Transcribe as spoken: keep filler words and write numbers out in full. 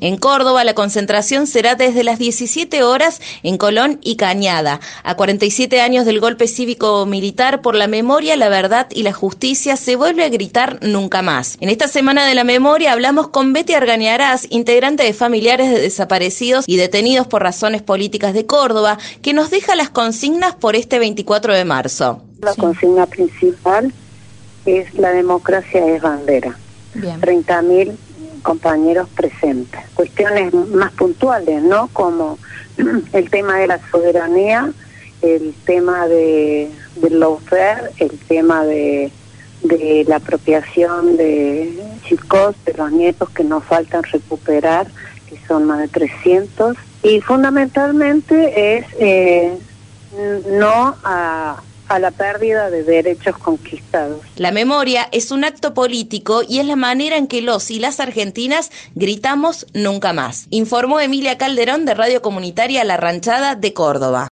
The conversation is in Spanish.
En Córdoba, la concentración será desde las diecisiete horas en Colón y Cañada. A cuarenta y siete años del golpe cívico-militar, por la memoria, la verdad y la justicia, se vuelve a gritar nunca más. En esta Semana de la Memoria hablamos con Betty Argañarás, integrante de Familiares de Desaparecidos y Detenidos por Razones Políticas de Córdoba, que nos deja las consignas por este veinticuatro de marzo. La consigna principal es la democracia es bandera. Bien. treinta mil compañeros presentes. Cuestiones más puntuales, ¿no? Como el tema de la soberanía, el tema de del lawfare, el tema de, de la apropiación de chicos, de los nietos que nos faltan recuperar, que son más de trescientos. Y fundamentalmente es eh, no a... a la pérdida de derechos conquistados. La memoria es un acto político y es la manera en que los y las argentinas gritamos nunca más, informó Emilia Calderón de Radio Comunitaria La Ranchada de Córdoba.